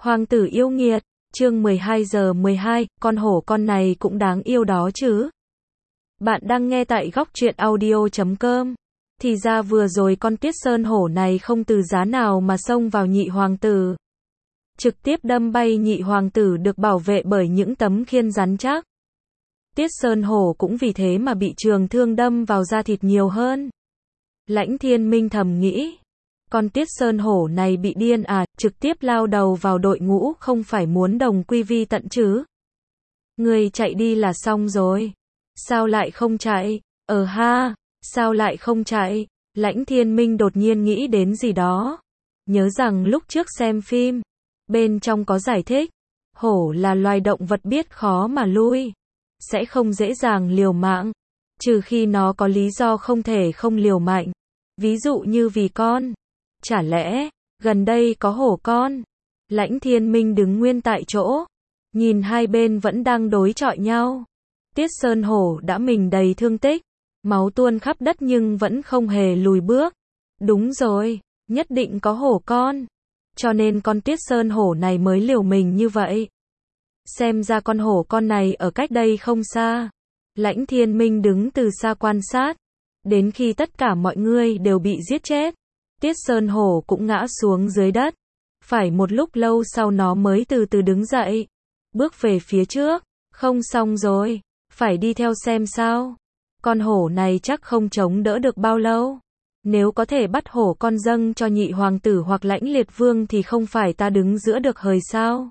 Hoàng tử yêu nghiệt, chương 12:12, con hổ con này cũng đáng yêu đó chứ. Bạn đang nghe tại góc truyện audio.com. Thì ra vừa rồi con Tiết Sơn hổ này không từ giá nào mà xông vào nhị hoàng tử. Trực tiếp đâm bay nhị hoàng tử được bảo vệ bởi những tấm khiên rắn chắc. Tiết Sơn hổ cũng vì thế mà bị trường thương đâm vào da thịt nhiều hơn. Lãnh Thiên Minh thầm nghĩ. Con Tiết Sơn hổ này bị điên à, trực tiếp lao đầu vào đội ngũ không phải muốn đồng quy vi tận chứ. Người chạy đi là xong rồi. Sao lại không chạy? Sao lại không chạy? Lãnh Thiên Minh đột nhiên nghĩ đến gì đó. Nhớ rằng lúc trước xem phim, bên trong có giải thích, hổ là loài động vật biết khó mà lui, sẽ không dễ dàng liều mạng, trừ khi nó có lý do không thể không liều mạnh. Ví dụ như vì con. Chả lẽ, gần đây có hổ con? Lãnh Thiên Minh đứng nguyên tại chỗ, nhìn hai bên vẫn đang đối chọi nhau. Tiết Sơn hổ đã mình đầy thương tích, máu tuôn khắp đất nhưng vẫn không hề lùi bước. Đúng rồi, nhất định có hổ con. Cho nên con Tiết Sơn hổ này mới liều mình như vậy. Xem ra con hổ con này ở cách đây không xa. Lãnh Thiên Minh đứng từ xa quan sát, đến khi tất cả mọi người đều bị giết chết, Tiết Sơn hổ cũng ngã xuống dưới đất. Phải một lúc lâu sau nó mới từ từ đứng dậy, bước về phía trước. Không xong rồi, phải đi theo xem sao. Con hổ này chắc không chống đỡ được bao lâu. Nếu có thể bắt hổ con dâng cho nhị hoàng tử hoặc Lãnh Liệt Vương thì không phải ta đứng giữa được hời sao.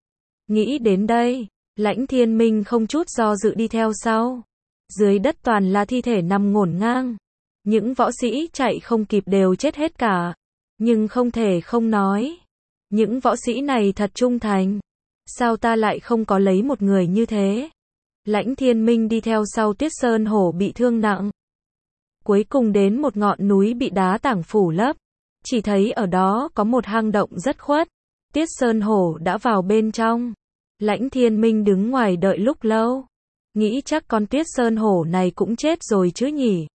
Nghĩ đến đây, Lãnh Thiên Minh không chút do dự đi theo sau. Dưới đất toàn là thi thể nằm ngổn ngang. Những võ sĩ chạy không kịp đều chết hết cả. Nhưng không thể không nói, những võ sĩ này thật trung thành. Sao ta lại không có lấy một người như thế? Lãnh Thiên Minh đi theo sau Tiết Sơn hổ bị thương nặng. Cuối cùng đến một ngọn núi bị đá tảng phủ lấp. Chỉ thấy ở đó có một hang động rất khuất. Tiết Sơn hổ đã vào bên trong. Lãnh Thiên Minh đứng ngoài đợi lúc lâu. Nghĩ chắc con Tiết Sơn hổ này cũng chết rồi chứ nhỉ.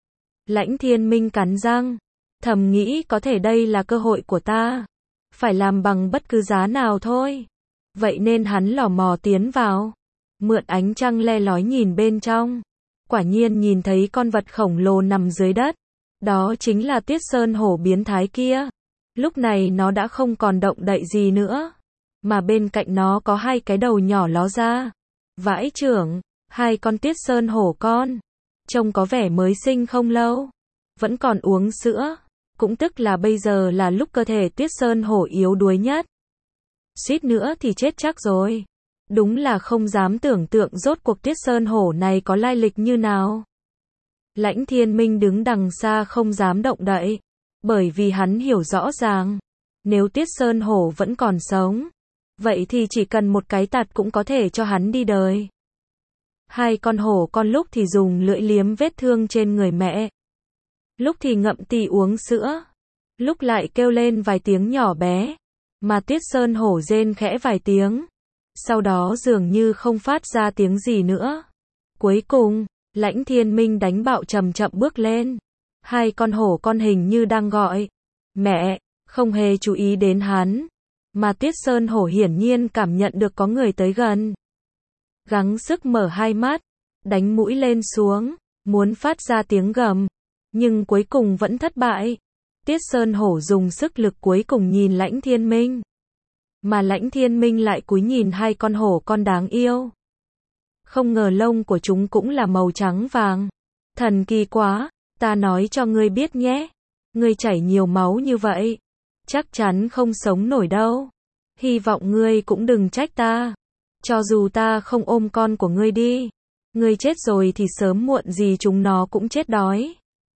Lãnh Thiên Minh cắn răng, thầm nghĩ có thể đây là cơ hội của ta. Phải làm bằng bất cứ giá nào thôi. Vậy nên hắn lò mò tiến vào. Mượn ánh trăng le lói nhìn bên trong. Quả nhiên nhìn thấy con vật khổng lồ nằm dưới đất. Đó chính là Tiết Sơn hổ biến thái kia. Lúc này nó đã không còn động đậy gì nữa. Mà bên cạnh nó có hai cái đầu nhỏ ló ra. Vãi chưởng, hai con Tiết Sơn hổ con. Trông có vẻ mới sinh không lâu. Vẫn còn uống sữa. Cũng tức là bây giờ là lúc cơ thể Tiết Sơn hổ yếu đuối nhất. Suýt nữa thì chết chắc rồi. Đúng là không dám tưởng tượng rốt cuộc Tiết Sơn hổ này có lai lịch như nào. Lãnh Thiên Minh đứng đằng xa không dám động đậy. Bởi vì hắn hiểu rõ ràng, nếu Tiết Sơn hổ vẫn còn sống, vậy thì chỉ cần một cái tát cũng có thể cho hắn đi đời. Hai con hổ con lúc thì dùng lưỡi liếm vết thương trên người mẹ, lúc thì ngậm tì uống sữa, lúc lại kêu lên vài tiếng nhỏ bé, mà Tiết Sơn hổ rên khẽ vài tiếng, sau đó dường như không phát ra tiếng gì nữa. Cuối cùng, Lãnh Thiên Minh đánh bạo chậm chậm bước lên. Hai con hổ con hình như đang gọi mẹ, không hề chú ý đến hắn, mà Tiết Sơn hổ hiển nhiên cảm nhận được có người tới gần. Gắng sức mở hai mắt, đánh mũi lên xuống, muốn phát ra tiếng gầm, nhưng cuối cùng vẫn thất bại. Tiết Sơn hổ dùng sức lực cuối cùng nhìn Lãnh Thiên Minh, mà Lãnh Thiên Minh lại cúi nhìn hai con hổ con đáng yêu. Không ngờ lông của chúng cũng là màu trắng vàng. Thần kỳ quá, ta nói cho ngươi biết nhé. Ngươi chảy nhiều máu như vậy, chắc chắn không sống nổi đâu. Hy vọng ngươi cũng đừng trách ta. Cho dù ta không ôm con của ngươi đi, ngươi chết rồi thì sớm muộn gì chúng nó cũng chết đói.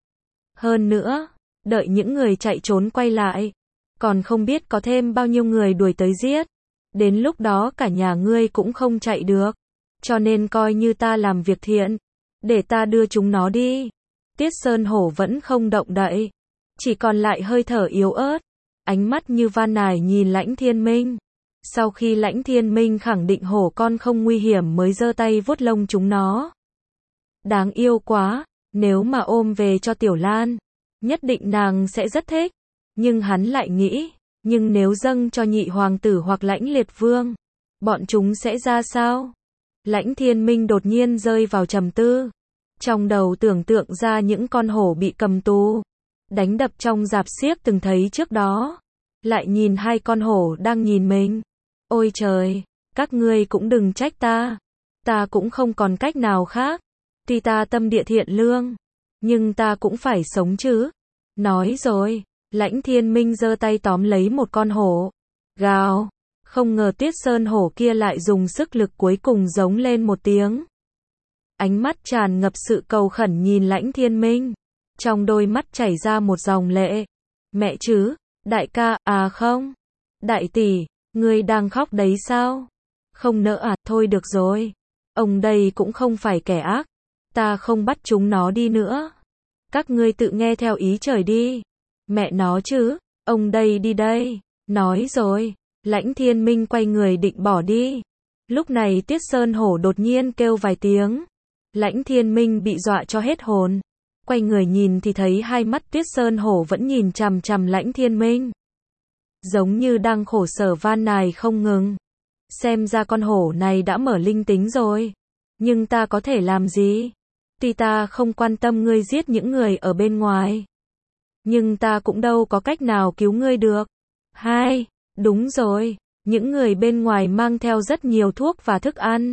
Hơn nữa, đợi những người chạy trốn quay lại, còn không biết có thêm bao nhiêu người đuổi tới giết. Đến lúc đó cả nhà ngươi cũng không chạy được. Cho nên coi như ta làm việc thiện, để ta đưa chúng nó đi. Tiết Sơn hổ vẫn không động đậy, chỉ còn lại hơi thở yếu ớt, ánh mắt như van nài nhìn Lãnh Thiên Minh. Sau khi Lãnh Thiên Minh khẳng định hổ con không nguy hiểm mới giơ tay vuốt lông chúng nó. Đáng yêu quá, nếu mà ôm về cho Tiểu Lan, nhất định nàng sẽ rất thích. Nhưng hắn lại nghĩ, Nhưng nếu dâng cho nhị hoàng tử hoặc Lãnh Liệt Vương, bọn chúng sẽ ra sao? Lãnh Thiên Minh đột nhiên rơi vào trầm tư. Trong đầu tưởng tượng ra những con hổ bị cầm tù, đánh đập trong rạp xiếc từng thấy trước đó. Lại nhìn hai con hổ đang nhìn mình. Ôi trời, các ngươi cũng đừng trách ta. Ta cũng không còn cách nào khác. Tuy ta tâm địa thiện lương, nhưng ta cũng phải sống chứ. Nói rồi, Lãnh Thiên Minh giơ tay tóm lấy một con hổ. Gào, không ngờ Tuyết Sơn hổ kia lại dùng sức lực cuối cùng giống lên một tiếng. Ánh mắt tràn ngập sự cầu khẩn nhìn Lãnh Thiên Minh. Trong đôi mắt chảy ra một dòng lệ. Mẹ chứ, đại ca, à không. Đại tỷ, ngươi đang khóc đấy sao? Không nỡ à, thôi được rồi. Ông đây cũng không phải kẻ ác. Ta không bắt chúng nó đi nữa. Các ngươi tự nghe theo ý trời đi. Mẹ nó chứ, ông đây đi đây. Nói rồi, Lãnh Thiên Minh quay người định bỏ đi. Lúc này Tuyết Sơn hổ đột nhiên kêu vài tiếng. Lãnh Thiên Minh bị dọa cho hết hồn. Quay người nhìn thì thấy hai mắt Tuyết Sơn hổ vẫn nhìn chằm chằm Lãnh Thiên Minh. Giống như đang khổ sở van nài không ngừng. Xem ra con hổ này đã mở linh tính rồi. Nhưng ta có thể làm gì? Tuy ta không quan tâm ngươi giết những người ở bên ngoài, nhưng ta cũng đâu có cách nào cứu ngươi được. Hai, đúng rồi, những người bên ngoài mang theo rất nhiều thuốc và thức ăn.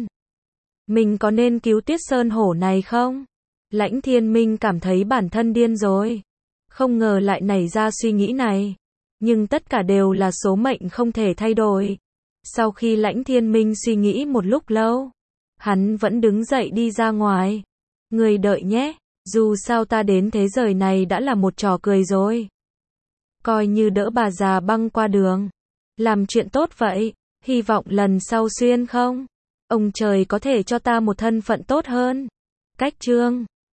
Mình có nên cứu Tuyết Sơn hổ này không? Lãnh Thiên Minh cảm thấy bản thân điên rồi. Không ngờ lại nảy ra suy nghĩ này. Nhưng tất cả đều là số mệnh không thể thay đổi. Sau khi Lãnh Thiên Minh suy nghĩ một lúc lâu, hắn vẫn đứng dậy đi ra ngoài. Người đợi nhé, dù sao ta đến thế giới này đã là một trò cười rồi. Coi như đỡ bà già băng qua đường. Làm chuyện tốt vậy, hy vọng lần sau xuyên không? Ông trời có thể cho ta một thân phận tốt hơn. Cách chương